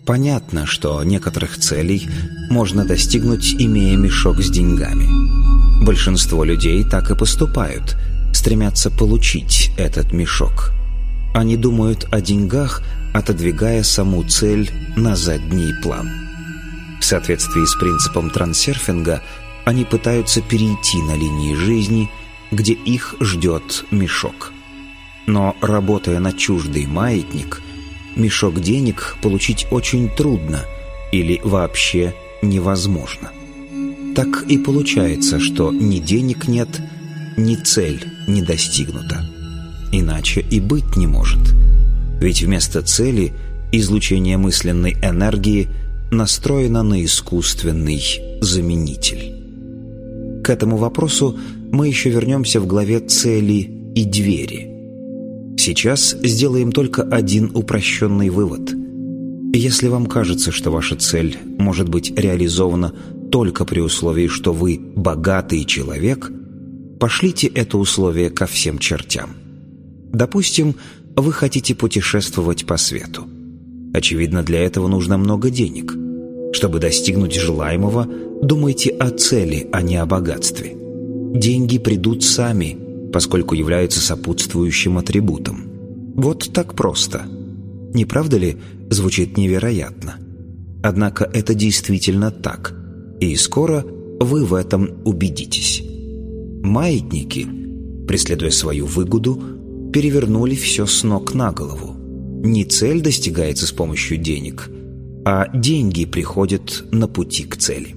Понятно, что некоторых целей можно достигнуть, имея мешок с деньгами. Большинство людей так и поступают, стремятся получить этот мешок. Они думают о деньгах, отодвигая саму цель на задний план. В соответствии с принципом трансерфинга, они пытаются перейти на линии жизни, где их ждет мешок. Но, работая на чуждый маятник, мешок денег получить очень трудно или вообще невозможно. Так и получается, что ни денег нет, ни цель не достигнута. Иначе и быть не может. Ведь вместо цели излучение мысленной энергии настроено на искусственный заменитель. К этому вопросу мы еще вернемся в главе «Цели и двери». Сейчас сделаем только один упрощенный вывод. Если вам кажется, что ваша цель может быть реализована только при условии, что вы богатый человек, пошлите это условие ко всем чертям. Допустим, вы хотите путешествовать по свету. Очевидно, для этого нужно много денег. Чтобы достигнуть желаемого, думайте о цели, а не о богатстве. Деньги придут сами, поскольку являются сопутствующим атрибутом. Вот так просто. Не правда ли, звучит невероятно? Однако это действительно так, и скоро вы в этом убедитесь. Маятники, преследуя свою выгоду, перевернули все с ног на голову. Не цель достигается с помощью денег, а деньги приходят на пути к цели.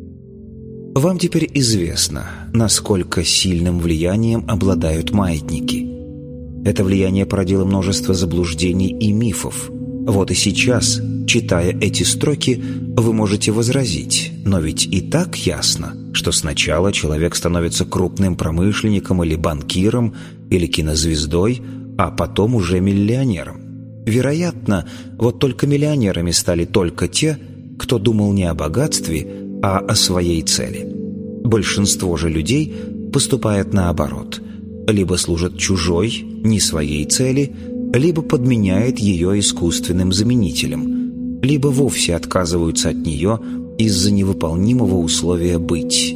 Вам теперь известно, насколько сильным влиянием обладают маятники. Это влияние породило множество заблуждений и мифов. Вот и сейчас, читая эти строки, вы можете возразить, но ведь и так ясно, что сначала человек становится крупным промышленником или банкиром, или кинозвездой, а потом уже миллионером. Вероятно, вот только миллионерами стали только те, кто думал не о богатстве, а о своей цели. Большинство же людей поступает наоборот. Либо служат чужой, не своей цели, либо подменяет ее искусственным заменителем, либо вовсе отказываются от нее из-за невыполнимого условия быть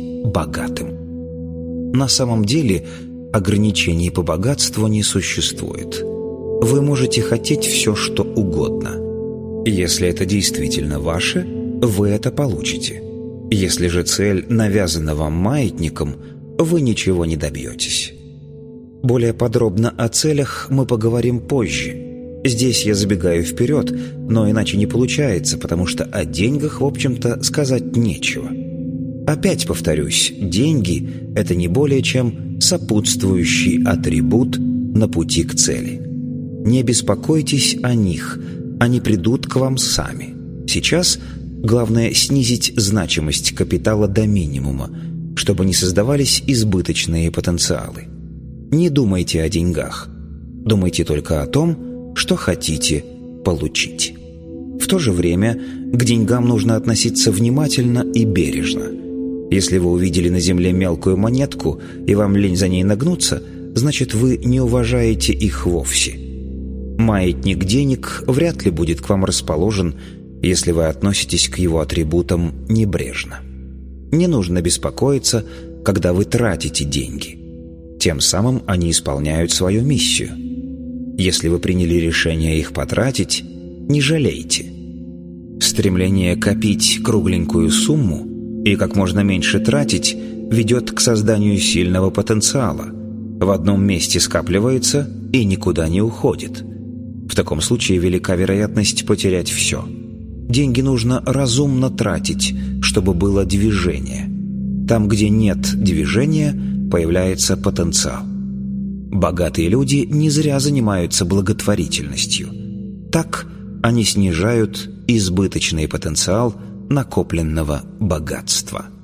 богатым. На самом деле ограничений по богатству не существует. Вы можете хотеть все, что угодно. Если это действительно ваше, вы это получите. Если же цель навязана вам маятником, вы ничего не добьетесь. Более подробно о целях мы поговорим позже. Здесь я забегаю вперед, но иначе не получается, потому что о деньгах, в общем-то, сказать нечего. Опять повторюсь, деньги – это не более чем сопутствующий атрибут на пути к цели. Не беспокойтесь о них, они придут к вам сами. Сейчас главное снизить значимость капитала до минимума, чтобы не создавались избыточные потенциалы. Не думайте о деньгах, думайте только о том, что хотите получить. В то же время к деньгам нужно относиться внимательно и бережно. Если вы увидели на земле мелкую монетку и вам лень за ней нагнуться, значит, вы не уважаете их вовсе. Маятник денег вряд ли будет к вам расположен, если вы относитесь к его атрибутам небрежно. Не нужно беспокоиться, когда вы тратите деньги. Тем самым они исполняют свою миссию. Если вы приняли решение их потратить, не жалейте. Стремление копить кругленькую сумму и как можно меньше тратить ведет к созданию сильного потенциала. В одном месте скапливается и никуда не уходит. В таком случае велика вероятность потерять все. Деньги нужно разумно тратить, чтобы было движение. Там, где нет движения, появляется потенциал. Богатые люди не зря занимаются благотворительностью. Так они снижают избыточный потенциал накопленного богатства.